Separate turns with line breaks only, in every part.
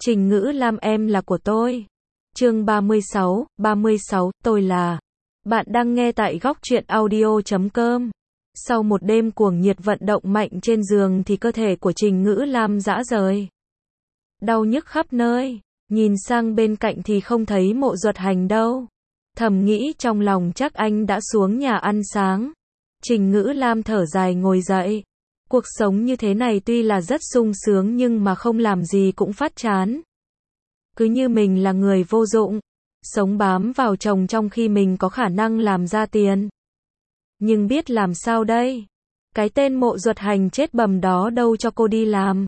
Trình Ngữ Lam em là của tôi. Chương 36, tôi là. Bạn đang nghe tại góc truyện audio.com. Sau một đêm cuồng nhiệt vận động mạnh trên giường thì cơ thể của Trình Ngữ Lam rã rời. Đau nhức khắp nơi, nhìn sang bên cạnh thì không thấy Mộ Duật Hành đâu. Thầm nghĩ trong lòng chắc anh đã xuống nhà ăn sáng. Trình Ngữ Lam thở dài ngồi dậy. Cuộc sống như thế này tuy là rất sung sướng nhưng mà không làm gì cũng phát chán. Cứ như mình là người vô dụng, sống bám vào chồng trong khi mình có khả năng làm ra tiền. Nhưng biết làm sao đây? Cái tên Mộ Duật Hành chết bầm đó đâu cho cô đi làm.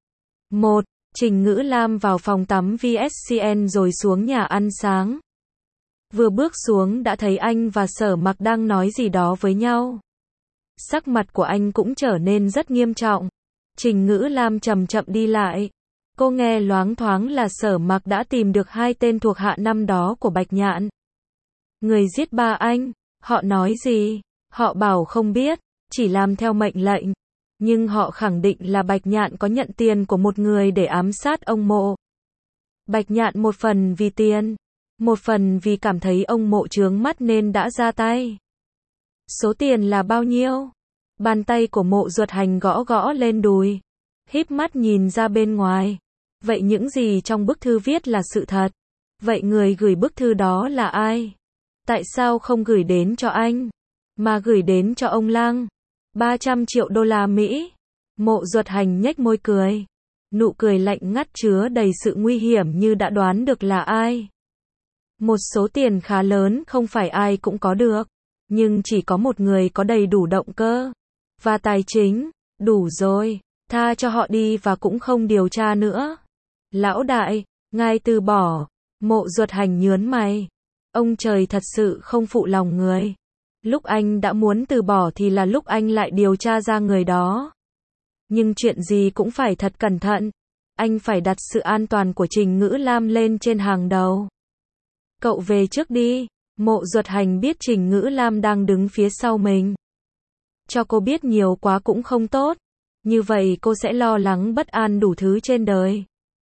Trình Ngữ Lam vào phòng tắm VSCN rồi xuống nhà ăn sáng. Vừa bước xuống đã thấy anh và Sở Mặc đang nói gì đó với nhau. Sắc mặt của anh cũng trở nên rất nghiêm trọng. Trình Ngữ Lam chậm chậm đi lại. Cô nghe loáng thoáng là Sở Mặc đã tìm được 2 tên thuộc hạ năm đó của Bạch Nhạn. Người giết ba anh, họ nói gì? Họ bảo không biết, chỉ làm theo mệnh lệnh. Nhưng họ khẳng định là Bạch Nhạn có nhận tiền của một người để ám sát ông Mộ. Bạch Nhạn một phần vì tiền, một phần vì cảm thấy ông Mộ chướng mắt nên đã ra tay. Số tiền là bao nhiêu? Bàn tay của Mộ Duật Hành gõ gõ lên đùi, híp mắt nhìn ra bên ngoài. Vậy những gì trong bức thư viết là sự thật? Vậy người gửi bức thư đó là ai? Tại sao không gửi đến cho anh, mà gửi đến cho ông Lang? 300 triệu đô la Mỹ. Mộ Duật Hành nhếch môi cười. Nụ cười lạnh ngắt chứa đầy sự nguy hiểm như đã đoán được là ai. Một số tiền khá lớn không phải ai cũng có được. Nhưng chỉ có một người có đầy đủ động cơ và tài chính. Đủ rồi, tha cho họ đi và cũng không điều tra nữa. Lão đại, ngài từ bỏ. Mộ Duật Hành nhướng mày. Ông trời thật sự không phụ lòng người. Lúc anh đã muốn từ bỏ thì là lúc anh lại điều tra ra người đó. Nhưng chuyện gì cũng phải thật cẩn thận. Anh phải đặt sự an toàn của Trình Ngữ Lam lên trên hàng đầu. Cậu về trước đi. Mộ Duật Hành biết Trình Ngữ Lam đang đứng phía sau mình. Cho cô biết nhiều quá cũng không tốt. Như vậy cô sẽ lo lắng bất an đủ thứ trên đời.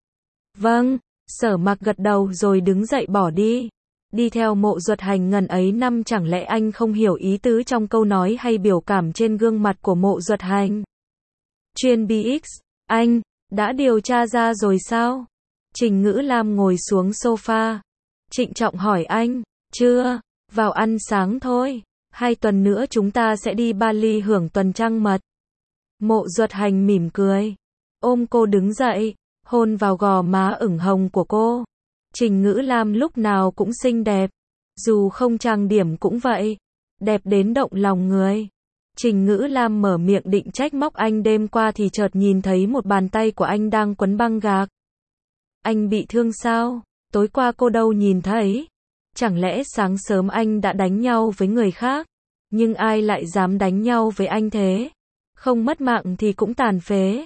Vâng, Sở Mặc gật đầu rồi đứng dậy bỏ đi. Đi theo Mộ Duật Hành ngần ấy năm chẳng lẽ anh không hiểu ý tứ trong câu nói hay biểu cảm trên gương mặt của Mộ Duật Hành. Chuyên BX, anh, đã điều tra ra rồi sao? Trình Ngữ Lam ngồi xuống sofa. Trịnh trọng hỏi anh. Chưa, vào ăn sáng thôi. 2 tuần nữa chúng ta sẽ đi Bali hưởng tuần trăng mật. Mộ Duật Hành mỉm cười. Ôm cô đứng dậy, hôn vào gò má ửng hồng của cô. Trình Ngữ Lam lúc nào cũng xinh đẹp. Dù không trang điểm cũng vậy. Đẹp đến động lòng người. Trình Ngữ Lam mở miệng định trách móc anh đêm qua thì chợt nhìn thấy một bàn tay của anh đang quấn băng gạc. Anh bị thương sao? Tối qua cô đâu nhìn thấy. Chẳng lẽ sáng sớm anh đã đánh nhau với người khác? Nhưng ai lại dám đánh nhau với anh thế? Không mất mạng thì cũng tàn phế.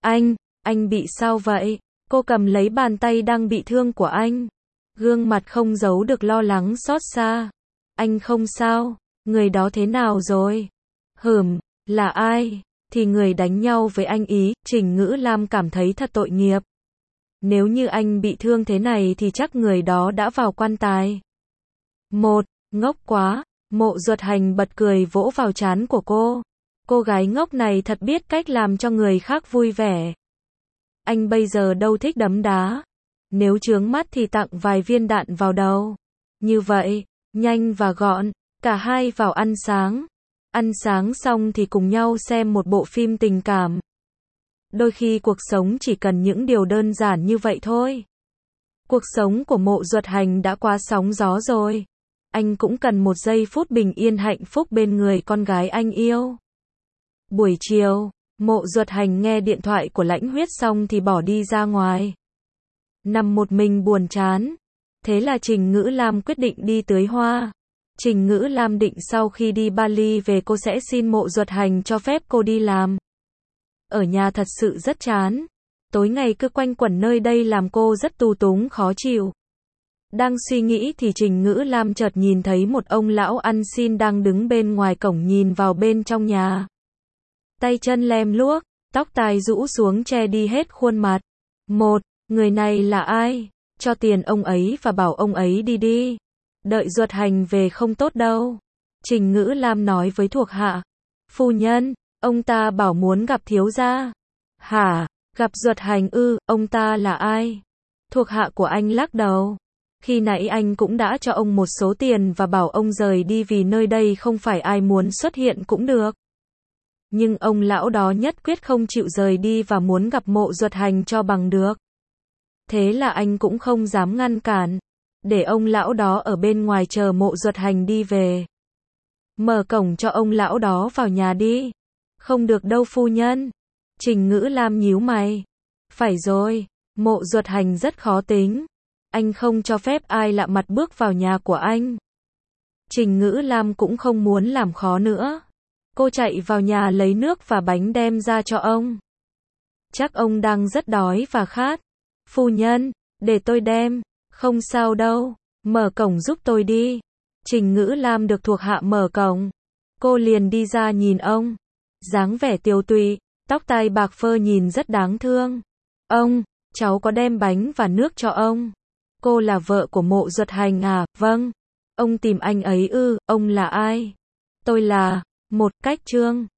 Anh bị sao vậy? Cô cầm lấy bàn tay đang bị thương của anh. Gương mặt không giấu được lo lắng xót xa. Anh không sao, người đó thế nào rồi? Là ai? Thì người đánh nhau với anh ý. Trình Ngữ Lam cảm thấy thật tội nghiệp. Nếu như anh bị thương thế này thì chắc người đó đã vào quan tài. Ngốc quá. Mộ Duật Hành bật cười vỗ vào trán của cô. Cô gái ngốc này thật biết cách làm cho người khác vui vẻ. Anh bây giờ đâu thích đấm đá. Nếu chướng mắt thì tặng vài viên đạn vào đầu. Như vậy, nhanh và gọn. Cả hai vào ăn sáng. Ăn sáng xong thì cùng nhau xem một bộ phim tình cảm. Đôi khi cuộc sống chỉ cần những điều đơn giản như vậy thôi. Cuộc sống của Mộ Duật Hành đã quá sóng gió rồi. Anh cũng cần một giây phút bình yên hạnh phúc bên người con gái anh yêu. Buổi chiều, Mộ Duật Hành nghe điện thoại của Lãnh Huyết xong thì bỏ đi ra ngoài. Nằm một mình buồn chán. Thế là Trình Ngữ Lam quyết định đi tưới hoa. Trình Ngữ Lam định sau khi đi Bali về cô sẽ xin Mộ Duật Hành cho phép cô đi làm. Ở nhà thật sự rất chán. Tối ngày cứ quanh quẩn nơi đây làm cô rất tù túng khó chịu. Đang suy nghĩ thì Trình Ngữ Lam chợt nhìn thấy một ông lão ăn xin đang đứng bên ngoài cổng nhìn vào bên trong nhà. Tay chân lem luốc, tóc tai rũ xuống che đi hết khuôn mặt. Người này là ai? Cho tiền ông ấy và bảo ông ấy đi đi. Đợi Duật Hành về không tốt đâu. Trình Ngữ Lam nói với thuộc hạ. Phu nhân, ông ta bảo muốn gặp thiếu gia. Hả? Gặp Duật Hành ư? Ông ta là ai? Thuộc hạ của anh lắc đầu. Khi nãy anh cũng đã cho ông một số tiền và bảo ông rời đi vì nơi đây không phải ai muốn xuất hiện cũng được. Nhưng ông lão đó nhất quyết không chịu rời đi và muốn gặp Mộ Duật Hành cho bằng được. Thế là anh cũng không dám ngăn cản. Để ông lão đó ở bên ngoài chờ Mộ Duật Hành đi về. Mở cổng cho ông lão đó vào nhà đi. Không được đâu phu nhân. Trình Ngữ Lam nhíu mày. Phải rồi, Mộ Duật Hành rất khó tính. Anh không cho phép ai lạ mặt bước vào nhà của anh. Trình Ngữ Lam cũng không muốn làm khó nữa. Cô chạy vào nhà lấy nước và bánh đem ra cho ông. Chắc ông đang rất đói và khát. Phu nhân, để tôi đem. Không sao đâu, mở cổng giúp tôi đi. Trình Ngữ Lam được thuộc hạ mở cổng. Cô liền đi ra nhìn ông. Dáng vẻ tiều tụy, tóc tai bạc phơ nhìn rất đáng thương. Ông, cháu có đem bánh và nước cho ông. Cô là vợ của Mộ Duật Hành à? Vâng. Ông tìm anh ấy ư? Ông là ai? Tôi là Một Cách Trương.